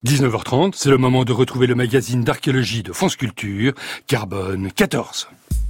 19h30, c'est le moment de retrouver le magazine d'archéologie de France Culture, Carbone 14.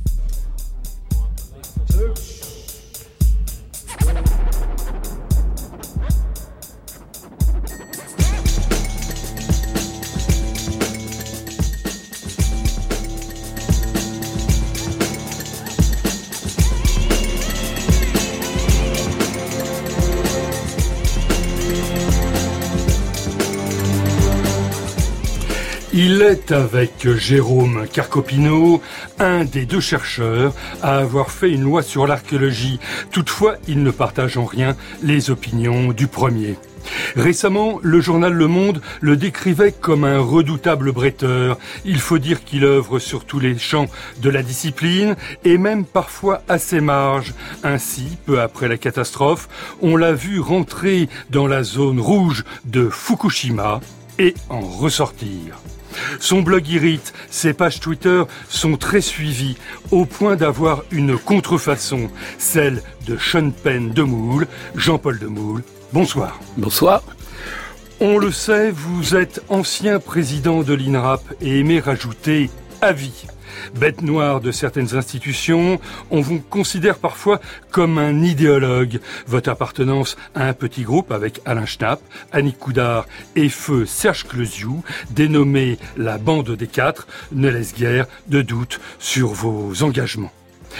Il est avec Jérôme Carcopino, un des deux chercheurs à avoir fait une loi sur l'archéologie. Toutefois, il ne partage en rien les opinions du premier. Récemment, le journal Le Monde le décrivait comme un redoutable bretteur. Il faut dire qu'il œuvre sur tous les champs de la discipline et même parfois à ses marges. Ainsi, peu après la catastrophe, on l'a vu rentrer dans la zone rouge de Fukushima et en ressortir. Son blog irrite, ses pages Twitter sont très suivies, au point d'avoir une contrefaçon, celle de Sean Penn Demoule, Jean-Paul Demoule. Bonsoir. Bonsoir. On le sait, vous êtes ancien président de l'INRAP et aimez rajouter à vie. Bête noire de certaines institutions, on vous considère parfois comme un idéologue. Votre appartenance à un petit groupe avec Alain Schnapp, Annick Coudard et feu Serge Clesiou, dénommé la Bande des Quatre, ne laisse guère de doute sur vos engagements.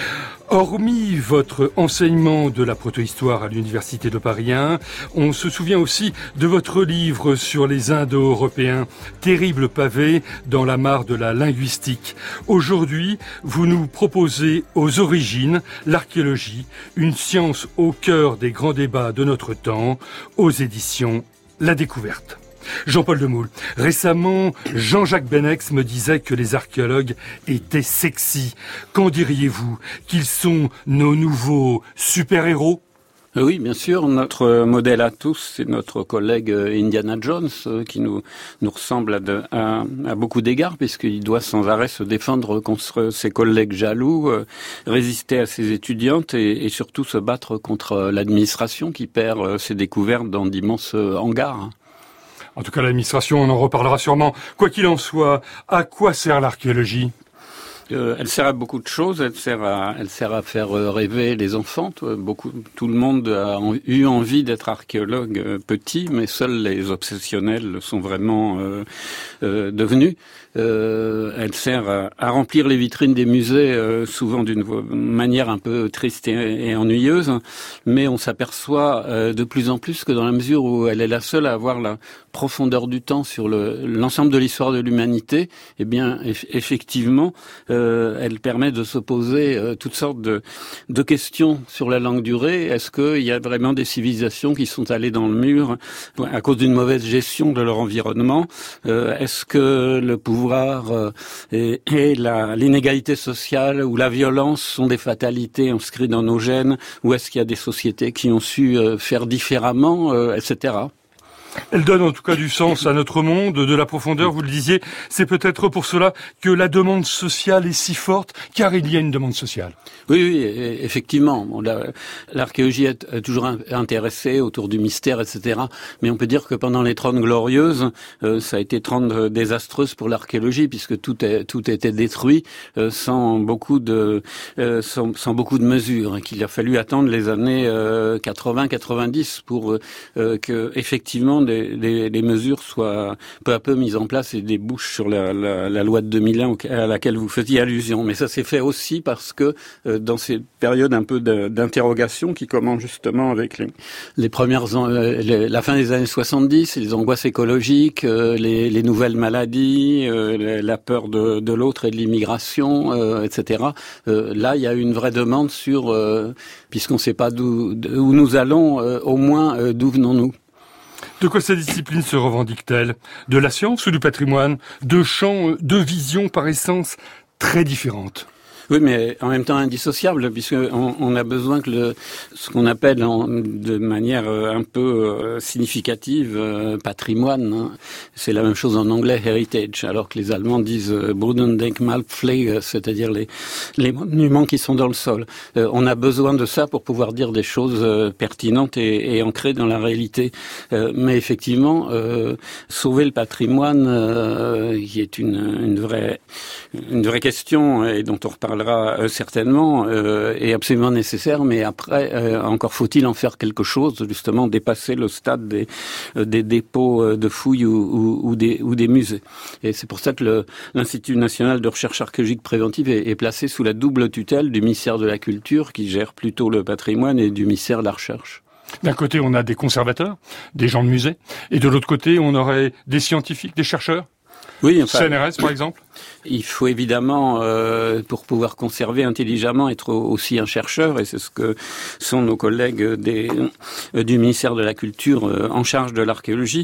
Hormis votre enseignement de la protohistoire à l'Université de Paris 1, on se souvient aussi de votre livre sur les Indo-Européens, terrible pavé dans la mare de la linguistique. Aujourd'hui, vous nous proposez aux origines l'archéologie, une science au cœur des grands débats de notre temps, aux éditions La Découverte. Jean-Paul Demoule, récemment, Jean-Jacques Benex me disait que les archéologues étaient sexy. Qu'en diriez-vous? Qu'ils sont nos nouveaux super-héros? Oui, bien sûr. Notre modèle à tous, c'est notre collègue Indiana Jones, qui nous ressemble à beaucoup d'égards, puisqu'il doit sans arrêt se défendre contre ses collègues jaloux, résister à ses étudiantes et surtout se battre contre l'administration qui perd ses découvertes dans d'immenses hangars. En tout cas, l'administration, on en reparlera sûrement. Quoi qu'il en soit, à quoi sert l'archéologie ? Elle sert à beaucoup de choses. Elle sert à faire rêver les enfants. Tout le monde a eu envie d'être archéologue petit, mais seuls les obsessionnels le sont vraiment devenus. Elle sert à remplir les vitrines des musées, souvent d'une manière un peu triste et ennuyeuse, mais on s'aperçoit de plus en plus que dans la mesure où elle est la seule à avoir la profondeur du temps sur l'ensemble de l'histoire de l'humanité, eh bien effectivement, elle permet de se poser toutes sortes de questions sur la longue durée. Est-ce qu'il y a vraiment des civilisations qui sont allées dans le mur à cause d'une mauvaise gestion de leur environnement? Est-ce que le pouvoir et l'inégalité sociale ou la violence sont des fatalités inscrites dans nos gènes, ou est-ce qu'il y a des sociétés qui ont su faire différemment, etc. Elle donne en tout cas du sens à notre monde, de la profondeur, vous le disiez. C'est peut-être pour cela que la demande sociale est si forte, car il y a une demande sociale. Oui, effectivement. Bon, l'archéologie est toujours intéressée autour du mystère, etc. Mais on peut dire que pendant les 30 glorieuses, ça a été 30 désastreuses pour l'archéologie, puisque tout était détruit sans beaucoup de mesures, qu'il a fallu attendre les années 80-90 pour que effectivement les mesures soient peu à peu mises en place et débouchent sur la loi de 2001 à laquelle vous faisiez allusion. Mais ça s'est fait aussi parce que dans ces périodes un peu d'interrogation qui commencent justement avec les premières la fin des années 70, les angoisses écologiques, les nouvelles maladies, la peur de l'autre et de l'immigration, etc. Là, il y a une vraie demande sur, puisqu'on ne sait pas où nous allons, au moins d'où venons-nous. De quoi cette discipline se revendique-t-elle? De la science ou du patrimoine? Deux champs, deux visions par essence très différentes. Oui, mais en même temps indissociable, puisque on a besoin que ce qu'on appelle de manière un peu significative patrimoine, hein. C'est la même chose en anglais, heritage, alors que les Allemands disent Bodendenkmalpflege, c'est-à-dire les monuments qui sont dans le sol. On a besoin de ça pour pouvoir dire des choses pertinentes et ancrées dans la réalité. Mais effectivement, sauver le patrimoine, qui est une vraie question et dont on reparlera certainement, est absolument nécessaire. Mais après, encore faut-il en faire quelque chose, justement dépasser le stade des dépôts de fouilles ou des musées. Et c'est pour ça que l'Institut national de recherche archéologique préventive est placé sous la double tutelle du ministère de la Culture, qui gère plutôt le patrimoine, et du ministère de la Recherche. D'un côté, on a des conservateurs, des gens de musée, et de l'autre côté, on aurait des scientifiques, des chercheurs. Oui, enfin, CNRS, par exemple. Il faut évidemment, pour pouvoir conserver intelligemment, être aussi un chercheur, et c'est ce que sont nos collègues du ministère de la Culture en charge de l'archéologie.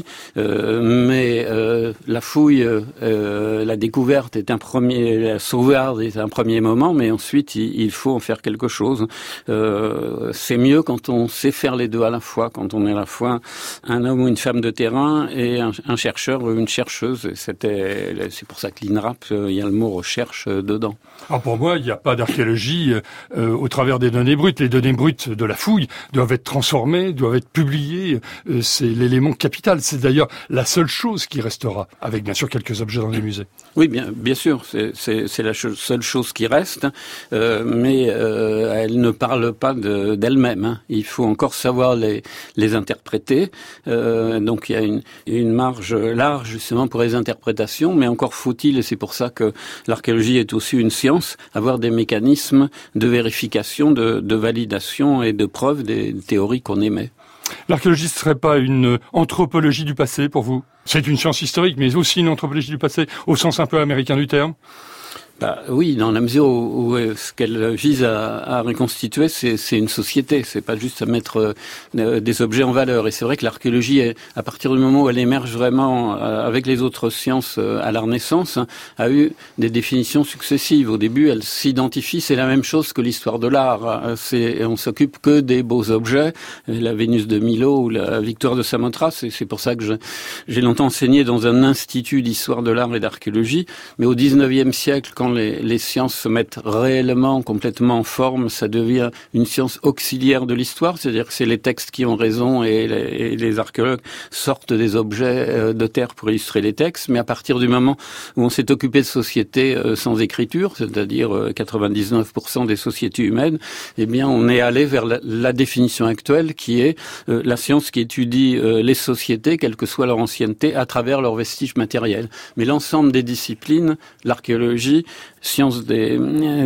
Mais la fouille, la découverte la sauvegarde est un premier moment, mais ensuite il faut en faire quelque chose. C'est mieux quand on sait faire les deux à la fois, quand on est à la fois un homme ou une femme de terrain et un chercheur ou une chercheuse. C'est pour ça que l'INRAP, il y a le mot recherche dedans. Alors pour moi, il n'y a pas d'archéologie au travers des données brutes. Les données brutes de la fouille doivent être transformées, doivent être publiées. C'est l'élément capital. C'est d'ailleurs la seule chose qui restera, avec bien sûr quelques objets dans les musées. Oui, bien sûr, c'est la seule chose qui reste, mais elle ne parle pas d'elle-même. Hein. Il faut encore savoir les interpréter. Donc il y a une marge large justement pour les interprétations, mais encore faut-il, et c'est pour ça que l'archéologie est aussi une science, avoir des mécanismes de vérification, de validation et de preuve des théories qu'on émet. L'archéologie ne serait pas une anthropologie du passé pour vous? C'est une science historique, mais aussi une anthropologie du passé, au sens un peu américain du terme? Oui, dans la mesure où ce qu'elle vise à reconstituer, c'est une société. C'est pas juste à mettre des objets en valeur. Et c'est vrai que l'archéologie, à partir du moment où elle émerge vraiment avec les autres sciences à la Renaissance, a eu des définitions successives. Au début, elle s'identifie. C'est la même chose que l'histoire de l'art. On s'occupe que des beaux objets, la Vénus de Milo ou la Victoire de Samothrace. C'est pour ça que j'ai longtemps enseigné dans un institut d'histoire de l'art et d'archéologie. Mais au 19e siècle, quand les sciences se mettent réellement, complètement en forme, ça devient une science auxiliaire de l'histoire, c'est-à-dire que c'est les textes qui ont raison et les archéologues sortent des objets de terre pour illustrer les textes, mais à partir du moment où on s'est occupé de sociétés sans écriture, c'est-à-dire 99% des sociétés humaines, eh bien on est allé vers la définition actuelle qui est la science qui étudie les sociétés, quelle que soit leur ancienneté, à travers leurs vestiges matériels. Mais l'ensemble des disciplines, l'archéologie, science des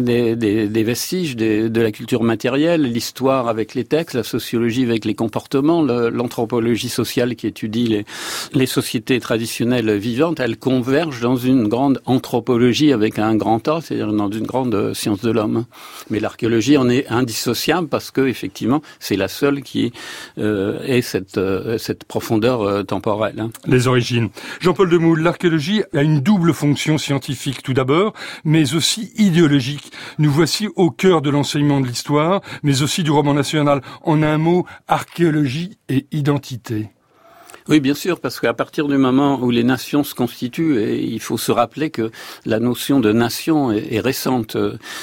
vestiges, de la culture matérielle, l'histoire avec les textes, la sociologie avec les comportements, l'anthropologie sociale qui étudie les sociétés traditionnelles vivantes, elles convergent dans une grande anthropologie avec un grand A, c'est-à-dire dans une grande science de l'homme. Mais l'archéologie en est indissociable parce que effectivement c'est la seule qui ait cette profondeur temporelle. Hein. Les origines. Jean-Paul Demoule, l'archéologie a une double fonction scientifique tout d'abord, mais aussi idéologique. Nous voici au cœur de l'enseignement de l'histoire, mais aussi du roman national. En un mot, archéologie et identité. Oui, bien sûr, parce qu'à partir du moment où les nations se constituent, et il faut se rappeler que la notion de nation est récente.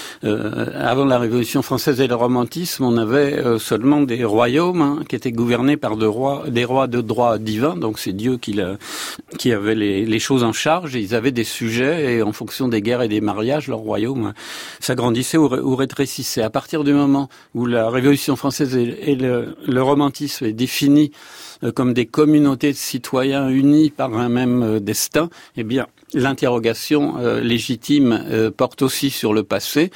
Avant la Révolution française et le romantisme, on avait seulement des royaumes qui étaient gouvernés par des rois de droit divin, donc c'est Dieu qui avait les choses en charge, et ils avaient des sujets, et en fonction des guerres et des mariages, leur royaume s'agrandissait ou rétrécissait. À partir du moment où la Révolution française et le romantisme est défini comme des communautés de citoyens unis par un même destin, eh bien, l'interrogation légitime porte aussi sur le passé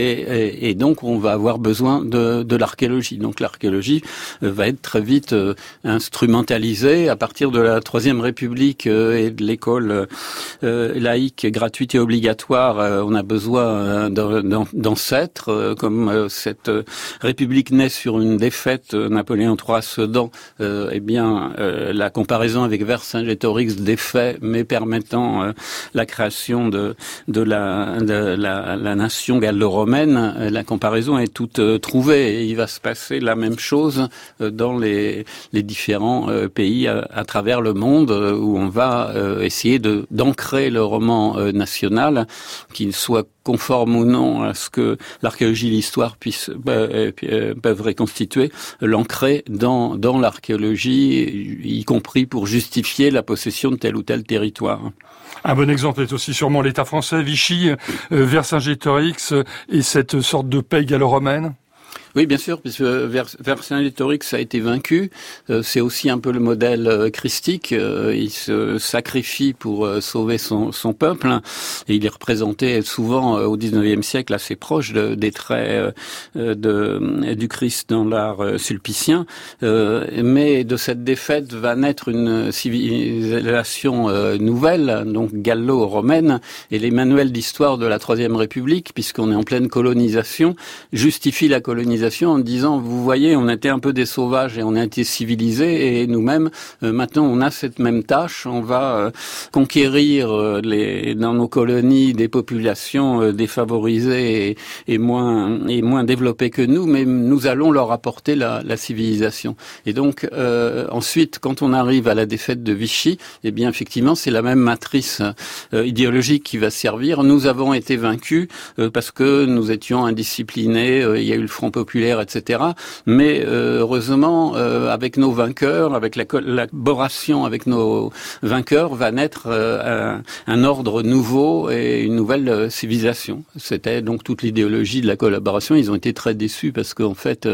et donc on va avoir besoin de l'archéologie. Donc l'archéologie va être très vite instrumentalisée à partir de la Troisième République et de l'école laïque gratuite et obligatoire. On a besoin d'ancêtres, comme cette République naît sur une défaite Napoléon III à Sedan. Eh bien, la comparaison avec Vercingétorix défait, mais permettant la création de la nation gallo-romaine, la comparaison est toute trouvée. Et il va se passer la même chose dans les différents pays à travers le monde, où on va essayer d'ancrer le roman national, qu'il soit conforme ou non à ce que l'archéologie et l'histoire peuvent reconstituer, l'ancrer dans l'archéologie, y compris pour justifier la possession de tel ou tel territoire. Un bon exemple est aussi sûrement l'État français, Vichy, Vercingétorix et cette sorte de paix gallo-romaine. Oui, bien sûr, puisque Vercingétorix a été vaincu. C'est aussi un peu le modèle christique. Il se sacrifie pour sauver son peuple. Et il est représenté souvent au XIXe siècle assez proche des traits du Christ dans l'art sulpicien. Mais de cette défaite va naître une civilisation nouvelle, donc gallo-romaine. Et les manuels d'histoire de la Troisième République, puisqu'on est en pleine colonisation, justifient la colonisation en disant, vous voyez, on était un peu des sauvages et on a été civilisés, et nous-mêmes, maintenant on a cette même tâche, on va conquérir dans nos colonies des populations défavorisées et moins développées que nous, mais nous allons leur apporter la civilisation. Et donc ensuite, quand on arrive à la défaite de Vichy, eh bien effectivement c'est la même matrice idéologique qui va servir. Nous avons été vaincus parce que nous étions indisciplinés, il y a eu le Front populaire, etc. Mais heureusement, avec nos vainqueurs, avec la collaboration avec nos vainqueurs, va naître un ordre nouveau et une nouvelle civilisation. C'était donc toute l'idéologie de la collaboration. Ils ont été très déçus parce qu'en fait,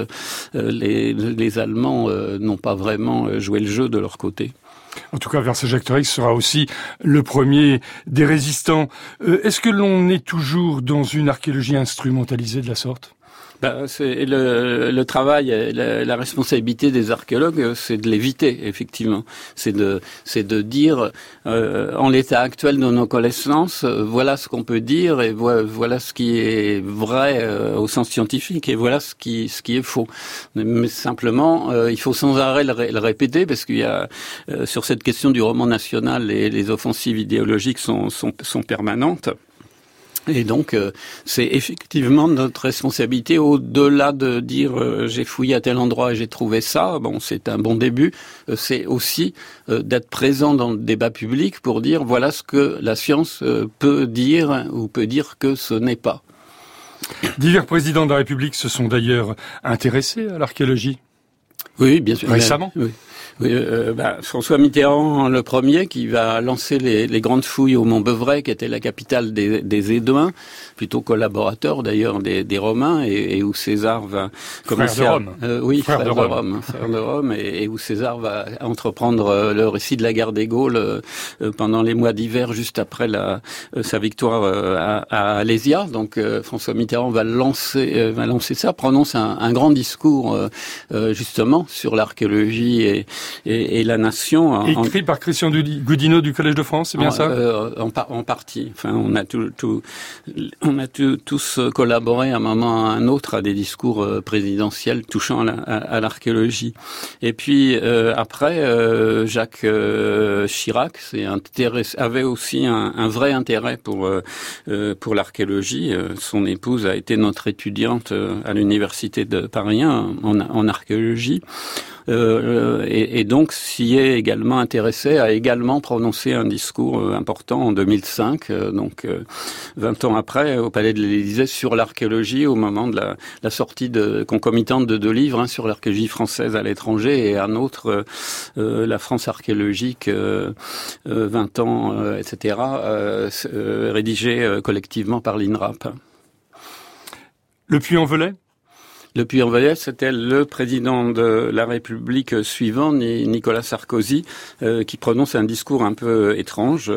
les Allemands n'ont pas vraiment joué le jeu de leur côté. En tout cas, Vercingétorix sera aussi le premier des résistants. Est-ce que l'on est toujours dans une archéologie instrumentalisée de la sorte ? C'est le travail, la responsabilité des archéologues, c'est de l'éviter, effectivement. C'est de dire, en l'état actuel de nos connaissances, voilà ce qu'on peut dire et voilà ce qui est vrai au sens scientifique et voilà ce qui est faux. Mais simplement, il faut sans arrêt le répéter parce qu'il y a sur cette question du roman national, les offensives idéologiques sont permanentes. Et donc, c'est effectivement notre responsabilité, au-delà de dire j'ai fouillé à tel endroit et j'ai trouvé ça, bon, c'est un bon début, c'est aussi d'être présent dans le débat public pour dire voilà ce que la science peut dire ou peut dire que ce n'est pas. Divers présidents de la République se sont d'ailleurs intéressés à l'archéologie. Oui, bien sûr. Récemment. Oui. Oui, François Mitterrand, le premier, qui va lancer les grandes fouilles au Mont-Beuvray, qui était la capitale des Éduins, plutôt collaborateur d'ailleurs des Romains, et où César va commencer frère de Rome, et où César va entreprendre le récit de la guerre des Gaules pendant les mois d'hiver, juste après sa victoire à Alésia. Donc François Mitterrand va lancer ça, prononce un grand discours justement sur l'archéologie et la nation. Écrit par Christian Goudineau du Collège de France, c'est bien ça? En partie. Enfin, on a tous collaboré à un moment ou à un autre à des discours présidentiels touchant à l'archéologie. Et puis après, Jacques Chirac avait aussi un vrai intérêt pour l'archéologie. Son épouse a été notre étudiante à l'université de Paris en archéologie. Et donc s'y est également intéressé, a également prononcé un discours important en 2005, donc 20 ans après, au Palais de l'Élysée, sur l'archéologie, au moment de la sortie concomitante de 2 livres, sur l'archéologie française à l'étranger et un autre, la France archéologique, 20 ans, etc., rédigé collectivement par l'INRAP. Le Puy-en-Velay? Le Puy-en-Velay, c'était le président de la République suivant, Nicolas Sarkozy, qui prononce un discours un peu étrange,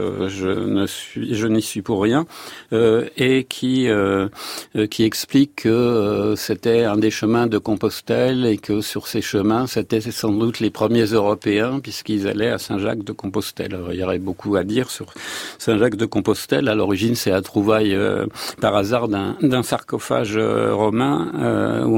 je n'y suis pour rien, et qui explique que c'était un des chemins de Compostelle et que sur ces chemins, c'était sans doute les premiers Européens puisqu'ils allaient à Saint-Jacques-de-Compostelle. Alors, il y aurait beaucoup à dire sur Saint-Jacques-de-Compostelle. À l'origine, c'est la trouvaille par hasard d'un sarcophage romain où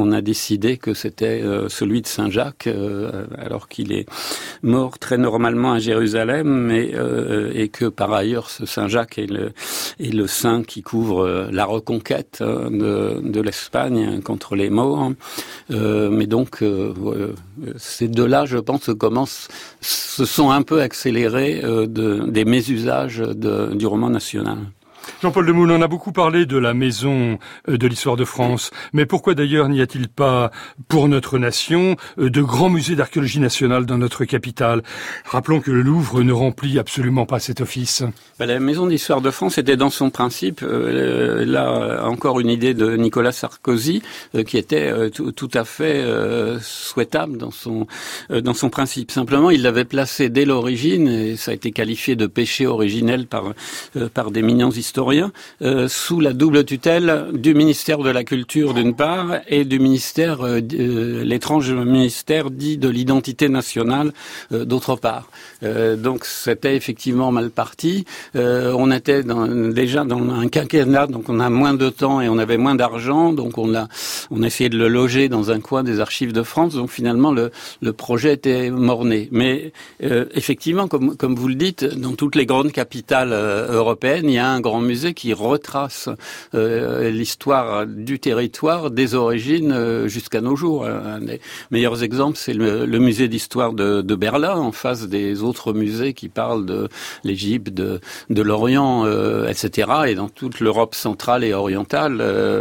on a décidé que c'était celui de Saint-Jacques, alors qu'il est mort très normalement à Jérusalem, et que par ailleurs ce Saint-Jacques est le saint qui couvre la reconquête de l'Espagne contre les Maures. Mais donc ces deux-là, je pense, se sont un peu accélérés des mésusages du roman national. Jean-Paul Demoule, on a beaucoup parlé de la maison de l'histoire de France, mais pourquoi d'ailleurs n'y a-t-il pas, pour notre nation, de grands musées d'archéologie nationale dans notre capitale? Rappelons que le Louvre ne remplit absolument pas cet office. La maison d'histoire de France était dans son principe, là encore une idée de Nicolas Sarkozy, qui était tout à fait souhaitable dans son principe. Simplement, il l'avait placé dès l'origine, et ça a été qualifié de péché originel par d'éminents historiens, sous la double tutelle du ministère de la Culture d'une part et du ministère, l'étrange ministère dit de l'identité nationale d'autre part. Donc c'était effectivement mal parti. On était déjà dans un quinquennat, donc on a moins de temps et on avait moins d'argent, donc on a essayé de le loger dans un coin des archives de France. Donc finalement le projet était mort-né. Mais effectivement, comme vous le dites, dans toutes les grandes capitales européennes, il y a un grand musée qui retrace l'histoire du territoire des origines jusqu'à nos jours. Un des meilleurs exemples, c'est le musée d'histoire de Berlin, en face des autres musées qui parlent de l'Égypte, de l'Orient, etc. Et dans toute l'Europe centrale et orientale,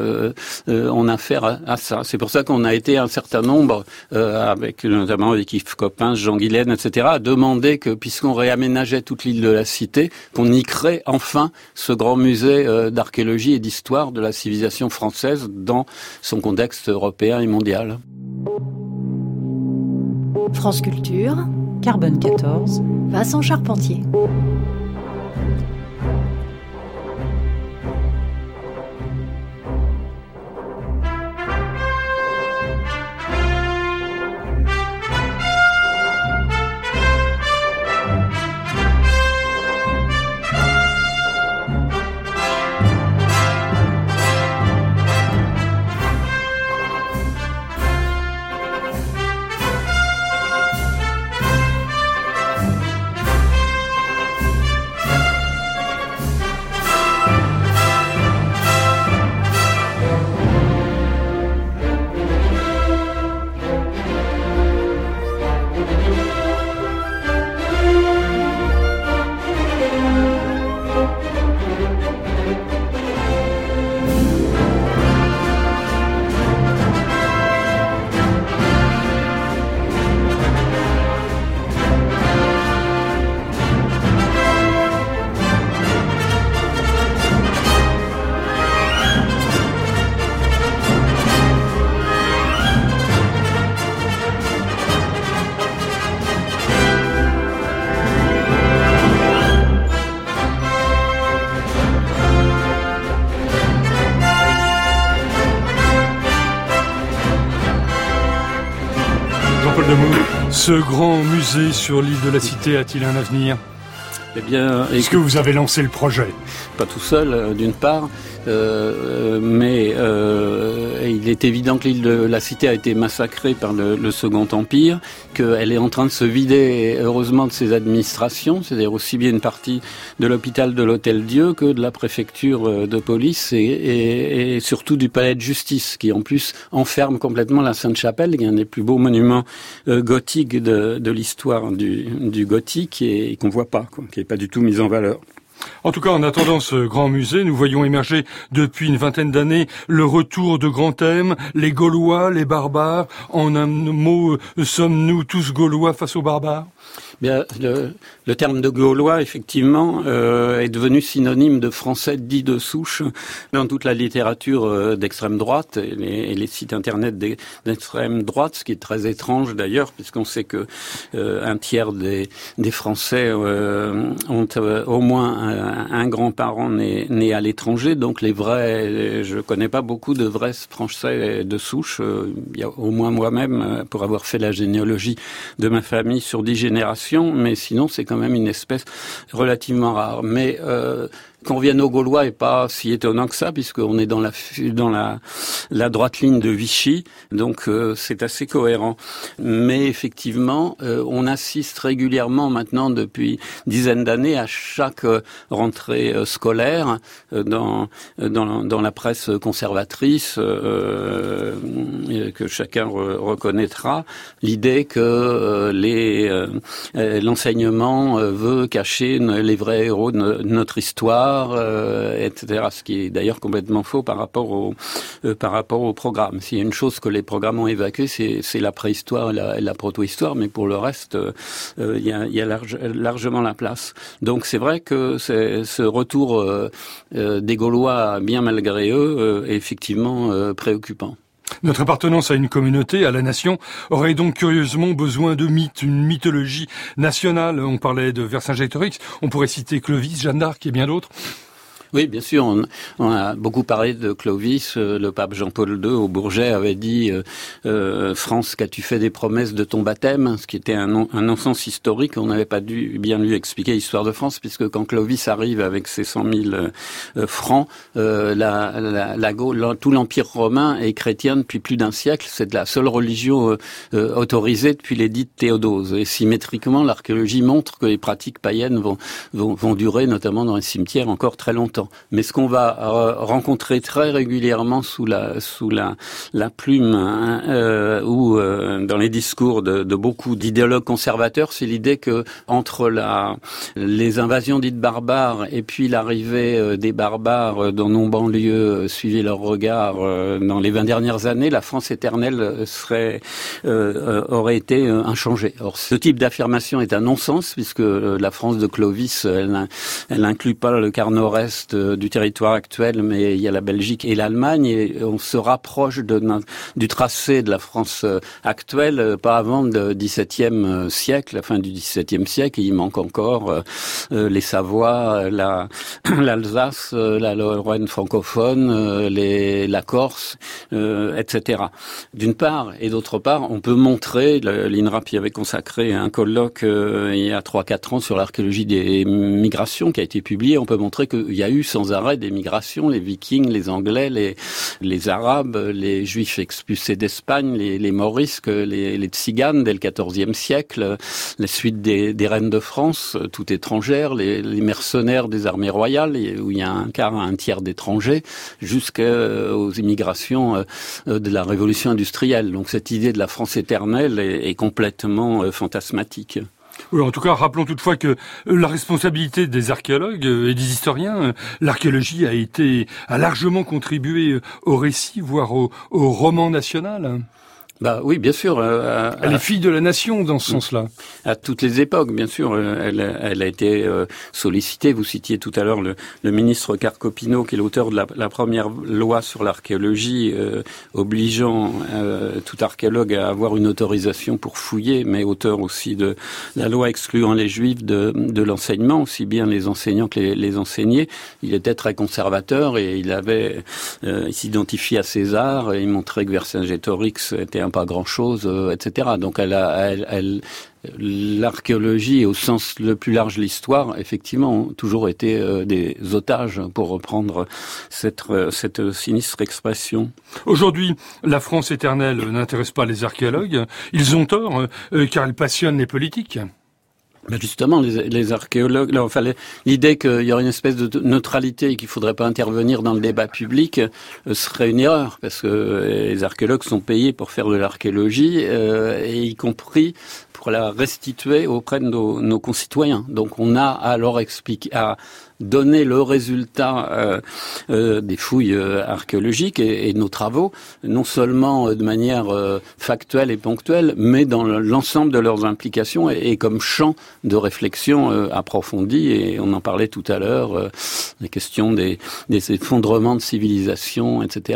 on a affaire à ça. C'est pour ça qu'on a été un certain nombre, notamment avec Yves Coppens, Jean Guilaine, etc., à demander que, puisqu'on réaménageait toute l'île de la Cité, qu'on y crée enfin ce grand musée d'archéologie et d'histoire de la civilisation française dans son contexte européen et mondial. France Culture, Carbone 14, Vincent Charpentier. Ce grand musée sur l'île de la Cité a-t-il un avenir ? Eh bien, est-ce que vous avez lancé le projet ? Pas tout seul, d'une part, mais il est évident que l'île de la Cité a été massacrée par le Second Empire, qu'elle est en train de se vider, heureusement, de ses administrations, c'est-à-dire aussi bien une partie de l'hôpital de l'Hôtel-Dieu que de la préfecture de police et surtout du palais de justice, qui en plus enferme complètement la Sainte-Chapelle, qui est un des plus beaux monuments gothiques de l'histoire du gothique et qu'on voit pas, quoi, qui est pas du tout mis en valeur. En tout cas, en attendant ce grand musée, nous voyons émerger depuis une vingtaine d'années le retour de grands thèmes, les Gaulois, les barbares. En un mot, sommes-nous tous Gaulois face aux barbares ? Bien, le terme de Gaulois, effectivement, est devenu synonyme de français dit de souche dans toute la littérature d'extrême droite et les sites internet d'extrême droite, ce qui est très étrange d'ailleurs, puisqu'on sait que un tiers des Français ont au moins un grand-parent né à l'étranger, donc je connais pas beaucoup de vrais Français de souche. Il y a au moins moi-même, pour avoir fait la généalogie de ma famille sur 10 générations, mais sinon c'est quand même une espèce relativement rare. Mais qu'on vienne aux Gaulois est pas si étonnant que ça, puisqu'on est dans la droite ligne de Vichy, donc c'est assez cohérent. Mais effectivement, on assiste régulièrement maintenant depuis dizaines d'années à chaque rentrée scolaire dans la presse conservatrice que chacun reconnaîtra, l'idée que l'enseignement veut cacher les vrais héros de notre histoire, etc. Ce qui est d'ailleurs complètement faux par rapport au programme. S'il y a une chose que les programmes ont évacuée, c'est la préhistoire et la proto-histoire, mais pour le reste, il y a largement la place. Donc c'est vrai que ce retour des Gaulois, bien malgré eux, est effectivement préoccupant. Notre appartenance à une communauté, à la nation, aurait donc curieusement besoin de mythes, une mythologie nationale. On parlait de Vercingétorix, on pourrait citer Clovis, Jeanne d'Arc et bien d'autres. Oui, bien sûr. On a beaucoup parlé de Clovis. Le pape Jean-Paul II au Bourget avait dit France, qu'as-tu fait des promesses de ton baptême, ce qui était un non-sens historique. On n'avait pas bien lu expliquer l'histoire de France, puisque quand Clovis arrive avec ses 100 000 francs, tout l'Empire romain est chrétien depuis plus d'un siècle. C'est la seule religion autorisée depuis l'édit de Théodose. Et symétriquement, l'archéologie montre que les pratiques païennes vont durer, notamment dans les cimetières, encore très longtemps. Mais ce qu'on va rencontrer très régulièrement sous la plume ou dans les discours de beaucoup d'idéologues conservateurs, c'est l'idée que entre les invasions dites barbares et puis l'arrivée des barbares dans nos banlieues suivait leur regard dans les 20 dernières années, la France éternelle aurait été inchangée. Or, ce type d'affirmation est un non-sens, puisque la France de Clovis, elle n'inclut pas le quart nord-est du territoire actuel, mais il y a la Belgique et l'Allemagne, et on se rapproche du tracé de la France actuelle, pas avant le XVIIe siècle, la fin du XVIIe siècle, et il manque encore les Savoies, l'Alsace, la Lorraine francophone, la Corse, etc. D'une part, et d'autre part, on peut montrer, l'INRAP y avait consacré un colloque il y a 3-4 ans sur l'archéologie des migrations qui a été publié, on peut montrer qu'il y a eu sans arrêt des migrations, les Vikings, les Anglais, les Arabes, les Juifs expulsés d'Espagne, les Morisques, les Tziganes dès le XIVe siècle, la suite des reines de France, tout étrangères, les mercenaires des armées royales, où il y a un tiers d'étrangers, jusqu'aux immigrations de la révolution industrielle. Donc cette idée de la France éternelle est complètement fantasmatique. Oui, en tout cas, rappelons toutefois que la responsabilité des archéologues et des historiens, l'archéologie a largement contribué au récit, voire au roman national. Oui, bien sûr. Elle est fille de la nation dans ce sens-là. À toutes les époques, bien sûr. Elle a été sollicitée. Vous citiez tout à l'heure le ministre Carcopino, qui est l'auteur de la première loi sur l'archéologie, obligeant tout archéologue à avoir une autorisation pour fouiller, mais auteur aussi de la loi excluant les juifs de l'enseignement, aussi bien les enseignants que les enseignés. Il était très conservateur et il s'identifiait à César et il montrait que Vercingétorix était pas grand-chose, etc. Donc l'archéologie, au sens le plus large de l'histoire, effectivement, ont toujours été des otages, pour reprendre cette sinistre expression. Aujourd'hui, la France éternelle n'intéresse pas les archéologues. Ils ont tort, car elle passionne les politiques. Justement, les archéologues, l'idée qu'il y aurait une espèce de neutralité et qu'il faudrait pas intervenir dans le débat public serait une erreur, parce que les archéologues sont payés pour faire de l'archéologie, et y compris pour la restituer auprès de nos concitoyens. Donc on a à leur donner le résultat des fouilles archéologiques et de nos travaux, non seulement de manière factuelle et ponctuelle, mais dans l'ensemble de leurs implications et comme champ de réflexion approfondie. Et on en parlait tout à l'heure, les questions des effondrements de civilisation, etc.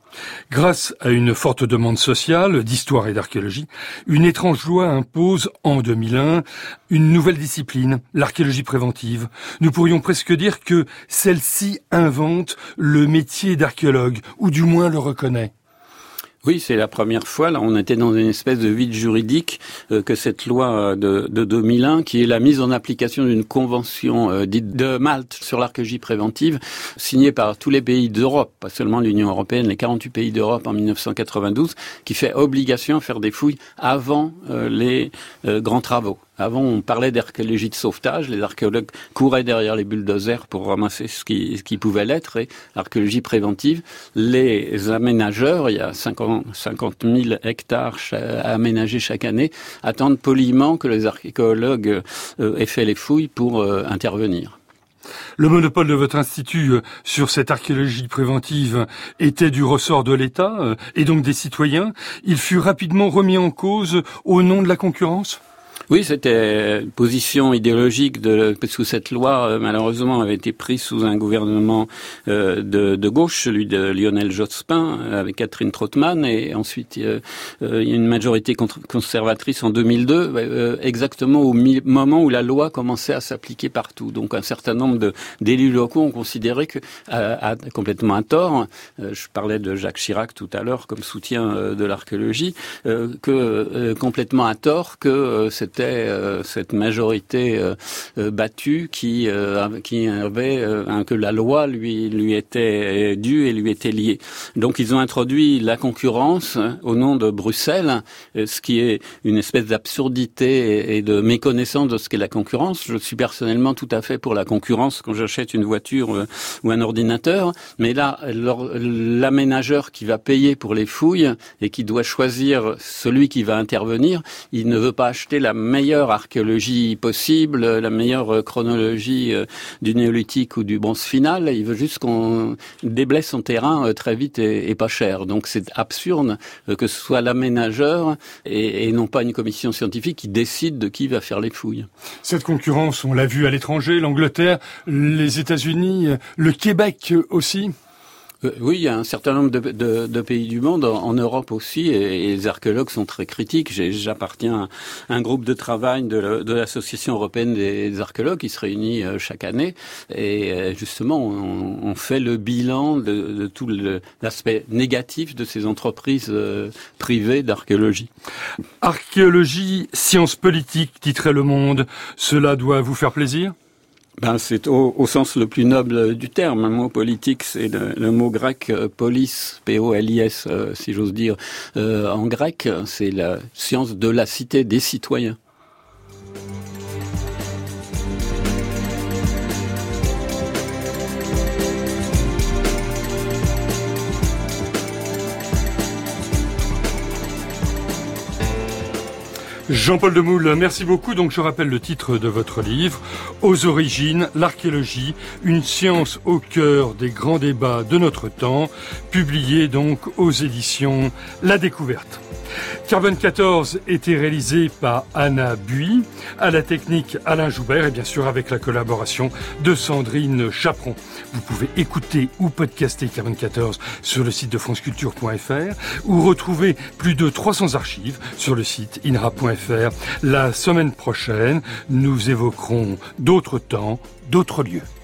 Grâce à une forte demande sociale d'histoire et d'archéologie, une étrange loi impose en 2001 une nouvelle discipline, l'archéologie préventive. Nous pourrions presque dire que celle-ci invente le métier d'archéologue, ou du moins le reconnaît. Oui, c'est la première fois, là, on était dans une espèce de vide juridique que cette loi de 2001, qui est la mise en application d'une convention dite de Malte sur l'archéologie préventive, signée par tous les pays d'Europe, pas seulement l'Union européenne, les 48 pays d'Europe en 1992, qui fait obligation à faire des fouilles avant les grands travaux. Avant, on parlait d'archéologie de sauvetage. Les archéologues couraient derrière les bulldozers pour ramasser ce qui pouvait l'être. Et l'archéologie préventive, les aménageurs, il y a 50 000 hectares aménagés chaque année, attendent poliment que les archéologues aient fait les fouilles pour intervenir. Le monopole de votre institut sur cette archéologie préventive était du ressort de l'État et donc des citoyens. Il fut rapidement remis en cause au nom de la concurrence ? Oui, c'était une position idéologique parce que cette loi, malheureusement, avait été prise sous un gouvernement de gauche, celui de Lionel Jospin, avec Catherine Trautmann, et ensuite il y a une majorité conservatrice en 2002, exactement au moment où la loi commençait à s'appliquer partout. Donc un certain nombre d'élus locaux ont considéré que, complètement à tort, je parlais de Jacques Chirac tout à l'heure comme soutien de l'archéologie, complètement à tort que c'était cette majorité battue qui avait que la loi lui était due et lui était liée. Donc ils ont introduit la concurrence au nom de Bruxelles, ce qui est une espèce d'absurdité et de méconnaissance de ce qu'est la concurrence. Je suis personnellement tout à fait pour la concurrence quand j'achète une voiture ou un ordinateur, mais là l'aménageur qui va payer pour les fouilles et qui doit choisir celui qui va intervenir, il ne veut pas acheter la meilleure archéologie possible, la meilleure chronologie du néolithique ou du bronze final. Il veut juste qu'on déblaye son terrain très vite et pas cher. Donc c'est absurde que ce soit l'aménageur et non pas une commission scientifique qui décide de qui va faire les fouilles. Cette concurrence, on l'a vu à l'étranger, l'Angleterre, les États-Unis, le Québec aussi. Oui, il y a un certain nombre de pays du monde, en Europe aussi, et les archéologues sont très critiques. J'appartiens à un groupe de travail de l'Association européenne des archéologues qui se réunit chaque année, et justement, on fait le bilan de tout l'aspect négatif de ces entreprises privées d'archéologie. Archéologie, science politique, titrait Le Monde. Cela doit vous faire plaisir ? C'est au sens le plus noble du terme. Le mot politique, c'est le mot grec polis, P-O-L-I-S, si j'ose dire. En grec, c'est la science de la cité des citoyens. Jean-Paul Demoule, merci beaucoup. Donc je rappelle le titre de votre livre, Aux origines, l'archéologie, une science au cœur des grands débats de notre temps, publié donc aux éditions La Découverte. Carbone 14 était réalisé par Anna Buis, à la technique Alain Joubert et bien sûr avec la collaboration de Sandrine Chaperon. Vous pouvez écouter ou podcaster Carbone 14 sur le site de franceculture.fr ou retrouver plus de 300 archives sur le site inrap.fr. La semaine prochaine, nous évoquerons d'autres temps, d'autres lieux.